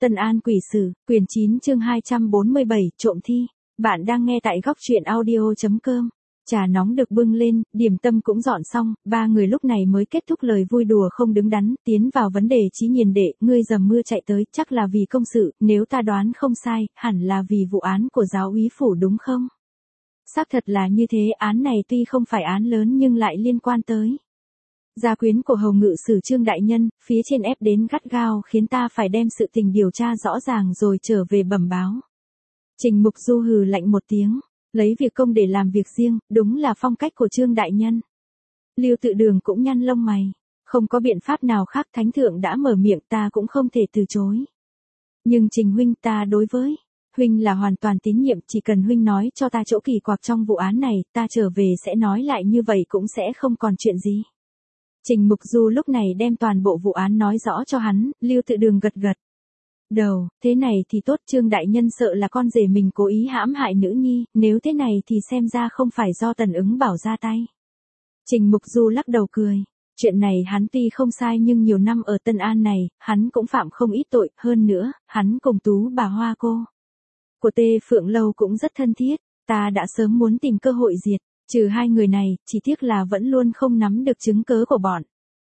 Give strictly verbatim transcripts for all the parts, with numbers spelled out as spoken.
Tân An Quỷ Sử, quyển chín chương hai trăm bốn mươi bảy, trộm thi. Bạn đang nghe tại góc truyện audio chấm com. Trà nóng được bưng lên, điểm tâm cũng dọn xong, ba người lúc này mới kết thúc lời vui đùa không đứng đắn, tiến vào vấn đề Chí Nhiền đệ, ngươi dầm mưa chạy tới, chắc là vì công sự, nếu ta đoán không sai, hẳn là vì vụ án của giáo úy phủ đúng không? Xác thật là như thế, án này tuy không phải án lớn nhưng lại liên quan tới gia quyến của hầu ngự sử Trương đại nhân, phía trên ép đến gắt gao khiến ta phải đem sự tình điều tra rõ ràng rồi trở về bẩm báo. Trình Mục Du hừ lạnh một tiếng, lấy việc công để làm việc riêng, đúng là phong cách của Trương đại nhân. Lưu Tự Đường cũng nhăn lông mày, không có biện pháp nào khác, thánh thượng đã mở miệng, ta cũng không thể từ chối. Nhưng Trình huynh, ta đối với huynh là hoàn toàn tín nhiệm, chỉ cần huynh nói cho ta chỗ kỳ quặc trong vụ án này, ta trở về sẽ nói lại, như vậy cũng sẽ không còn chuyện gì. Trình Mục Du lúc này đem toàn bộ vụ án nói rõ cho hắn, Lưu Tự Đường gật gật đầu, thế này thì tốt, Trương đại nhân sợ là con rể mình cố ý hãm hại nữ nhi, nếu thế này thì xem ra không phải do Tần Ứng Bảo ra tay. Trình Mục Du lắc đầu cười, chuyện này hắn tuy không sai nhưng nhiều năm ở Tân An này, hắn cũng phạm không ít tội, hơn nữa, hắn cùng Tú bà Hoa cô của Tê Phượng Lâu cũng rất thân thiết, ta đã sớm muốn tìm cơ hội diệt trừ hai người này, chỉ tiếc là vẫn luôn không nắm được chứng cớ của bọn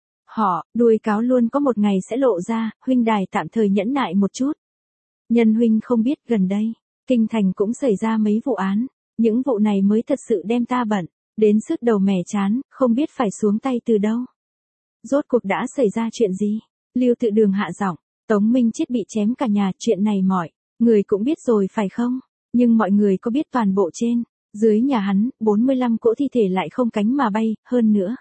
họ, đuôi cáo luôn có một ngày sẽ lộ ra, huynh đài tạm thời nhẫn nại một chút. Nhân huynh không biết, gần đây, kinh thành cũng xảy ra mấy vụ án, những vụ này mới thật sự đem ta bận đến sứt đầu mẻ chán, không biết phải xuống tay từ đâu. Rốt cuộc đã xảy ra chuyện gì? Lưu Tự Đường hạ giọng, Tống Minh Chiết bị chém cả nhà, chuyện này mọi người cũng biết rồi phải không? Nhưng mọi người có biết toàn bộ trên dưới nhà hắn, bốn mươi lăm cỗ thi thể lại không cánh mà bay, hơn nữa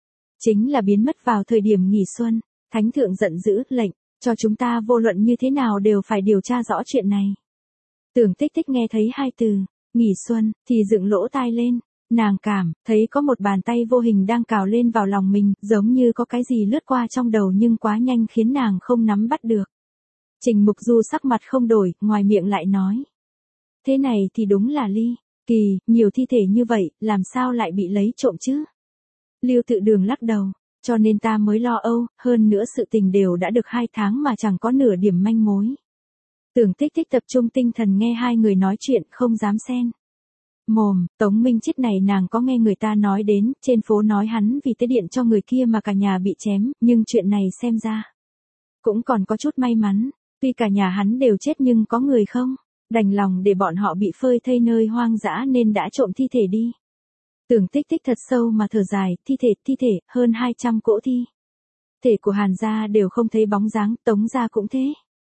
chính là biến mất vào thời điểm nghỉ xuân. Thánh thượng giận dữ, lệnh cho chúng ta vô luận như thế nào đều phải điều tra rõ chuyện này. Tưởng Tích Tích nghe thấy hai từ nghỉ xuân thì dựng lỗ tai lên, nàng cảm thấy có một bàn tay vô hình đang cào lên vào lòng mình, giống như có cái gì lướt qua trong đầu nhưng quá nhanh khiến nàng không nắm bắt được. Trình Mục Du sắc mặt không đổi, ngoài miệng lại nói, thế này thì đúng là ly kỳ, nhiều thi thể như vậy, làm sao lại bị lấy trộm chứ? Lưu Tự Đường lắc đầu, cho nên ta mới lo âu, hơn nữa sự tình đều đã được hai tháng mà chẳng có nửa điểm manh mối. Tưởng Tích Tích tập trung tinh thần nghe hai người nói chuyện, không dám xen mồm. Tống Minh Chiết này nàng có nghe người ta nói đến, trên phố nói hắn vì tế điện cho người kia mà cả nhà bị chém, nhưng chuyện này xem ra cũng còn có chút may mắn, tuy cả nhà hắn đều chết nhưng có người không đành lòng để bọn họ bị phơi thây nơi hoang dã nên đã trộm thi thể đi. Tưởng Tích Tích thật sâu mà thở dài, thi thể, thi thể, hơn hai trăm cỗ thi thể của Hàn gia đều không thấy bóng dáng, Tống gia cũng thế.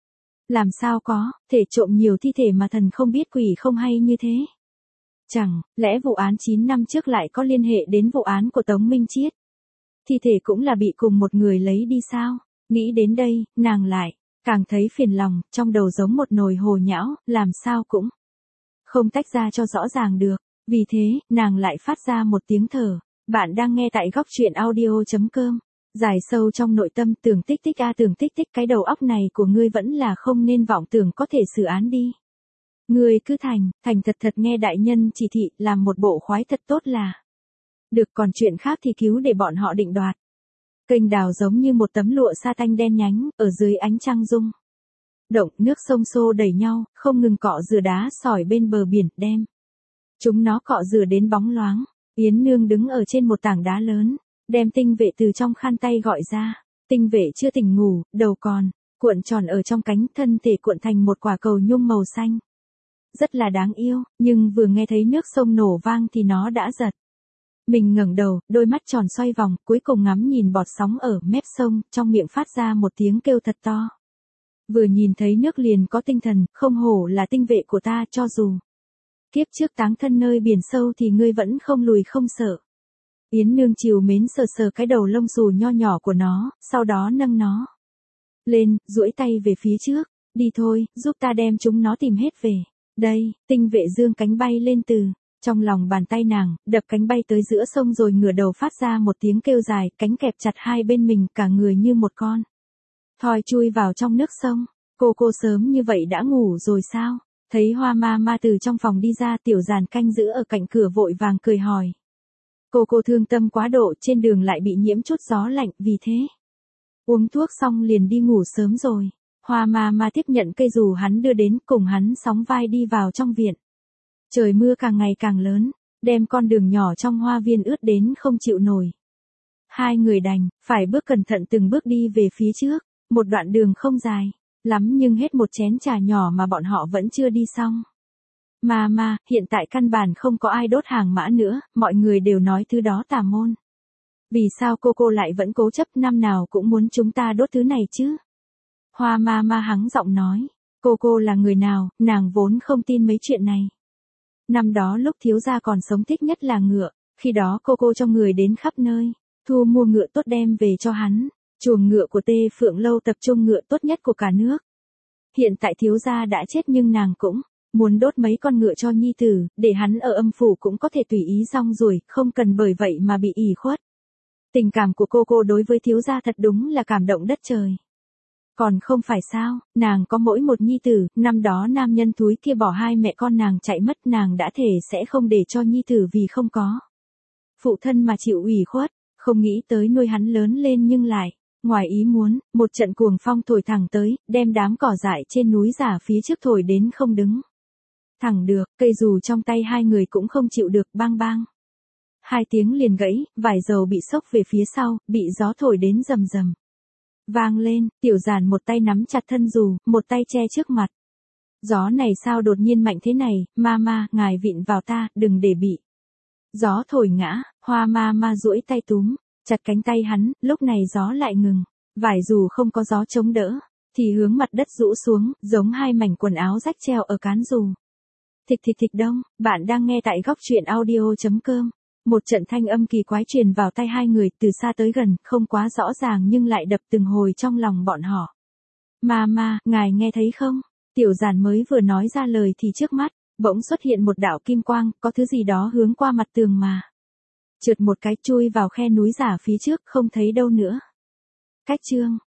Làm sao có thể trộm nhiều thi thể mà thần không biết quỷ không hay như thế? Chẳng lẽ vụ án chín năm trước lại có liên hệ đến vụ án của Tống Minh Chiết? Thi thể cũng là bị cùng một người lấy đi sao? Nghĩ đến đây, nàng lại càng thấy phiền lòng, trong đầu giống một nồi hồ nhão, làm sao cũng không tách ra cho rõ ràng được. Vì thế, nàng lại phát ra một tiếng thở. Bạn đang nghe tại góc truyện audio chấm com. Dài sâu trong nội tâm, Tưởng Tích Tích a Tưởng Tích Tích, cái đầu óc này của ngươi vẫn là không nên vọng tưởng có thể xử án đi. Ngươi cứ thành, thành thật thật nghe đại nhân chỉ thị, làm một bộ khoái thật tốt là được, còn chuyện khác thì cứu để bọn họ định đoạt. Kênh đào giống như một tấm lụa sa tanh đen nhánh, ở dưới ánh trăng rung động, nước sông xô đẩy nhau, không ngừng cọ rửa đá sỏi bên bờ biển, đem chúng nó cọ rửa đến bóng loáng. Yến Nương đứng ở trên một tảng đá lớn, đem Tinh Vệ từ trong khăn tay gọi ra. Tinh Vệ chưa tỉnh ngủ, đầu còn cuộn tròn ở trong cánh, thân thể cuộn thành một quả cầu nhung màu xanh. Rất là đáng yêu, nhưng vừa nghe thấy nước sông nổ vang thì nó đã giật mình ngẩng đầu, đôi mắt tròn xoay vòng, cuối cùng ngắm nhìn bọt sóng ở mép sông, trong miệng phát ra một tiếng kêu thật to. Vừa nhìn thấy nước liền có tinh thần, không hổ là Tinh Vệ của ta, cho dù kiếp trước táng thân nơi biển sâu thì ngươi vẫn không lùi không sợ. Yến Nương chiều mến sờ sờ cái đầu lông xù nho nhỏ của nó, sau đó nâng nó lên, duỗi tay về phía trước, đi thôi, giúp ta đem chúng nó tìm hết về. Đây, Tinh Vệ dương cánh bay lên từ trong lòng bàn tay nàng, đập cánh bay tới giữa sông rồi ngửa đầu phát ra một tiếng kêu dài, cánh kẹp chặt hai bên mình, cả người như một con thoi chui vào trong nước sông. Cô cô sớm như vậy đã ngủ rồi sao? Thấy Hoa ma ma từ trong phòng đi ra, Tiểu Giàn canh giữ ở cạnh cửa vội vàng cười hỏi. Cô cô thương tâm quá độ, trên đường lại bị nhiễm chút gió lạnh, vì thế uống thuốc xong liền đi ngủ sớm rồi. Hoa ma ma tiếp nhận cây dù hắn đưa đến, cùng hắn sóng vai đi vào trong viện. Trời mưa càng ngày càng lớn, đem con đường nhỏ trong hoa viên ướt đến không chịu nổi. Hai người đành, phải bước cẩn thận từng bước đi về phía trước, một đoạn đường không dài, lắm nhưng hết một chén trà nhỏ mà bọn họ vẫn chưa đi xong. Ma ma, hiện tại căn bản không có ai đốt hàng mã nữa, mọi người đều nói thứ đó tà môn. Vì sao cô cô lại vẫn cố chấp năm nào cũng muốn chúng ta đốt thứ này chứ? Hoa ma ma hắng giọng nói, cô cô là người nào, nàng vốn không tin mấy chuyện này. Năm đó lúc thiếu gia còn sống thích nhất là ngựa, khi đó cô cô cho người đến khắp nơi, thu mua ngựa tốt đem về cho hắn, chuồng ngựa của Tê Phượng Lâu tập trung ngựa tốt nhất của cả nước. Hiện tại thiếu gia đã chết nhưng nàng cũng muốn đốt mấy con ngựa cho nhi tử, để hắn ở âm phủ cũng có thể tùy ý rong ruổi, không cần bởi vậy mà bị ỷ khuất. Tình cảm của cô cô đối với thiếu gia thật đúng là cảm động đất trời. Còn không phải sao, nàng có mỗi một nhi tử, năm đó nam nhân thúi kia bỏ hai mẹ con nàng chạy mất, nàng đã thề sẽ không để cho nhi tử vì không có phụ thân mà chịu ủy khuất, không nghĩ tới nuôi hắn lớn lên nhưng lại, ngoài ý muốn, một trận cuồng phong thổi thẳng tới, đem đám cỏ dại trên núi giả phía trước thổi đến không đứng thẳng được, cây dù trong tay hai người cũng không chịu được, bang bang. Hai tiếng liền gãy, vải dầu bị xốc về phía sau, bị gió thổi đến rầm rầm vang lên, Tiểu Giản một tay nắm chặt thân dù, một tay che trước mặt. Gió này sao đột nhiên mạnh thế này, ma ma, ngài vịn vào ta, đừng để bị gió thổi ngã. Hoa ma ma duỗi tay túm chặt cánh tay hắn, lúc này gió lại ngừng, vải dù không có gió chống đỡ, thì hướng mặt đất rũ xuống, giống hai mảnh quần áo rách treo ở cán dù. Thịch thịch thịch đông, bạn đang nghe tại góc truyện audio chấm com. Một trận thanh âm kỳ quái truyền vào tai hai người, từ xa tới gần, không quá rõ ràng nhưng lại đập từng hồi trong lòng bọn họ. Ma ma, ngài nghe thấy không? Tiểu Giản mới vừa nói ra lời thì trước mắt bỗng xuất hiện một đạo kim quang, có thứ gì đó hướng qua mặt tường mà trượt một cái chui vào khe núi giả phía trước, không thấy đâu nữa. Cách chương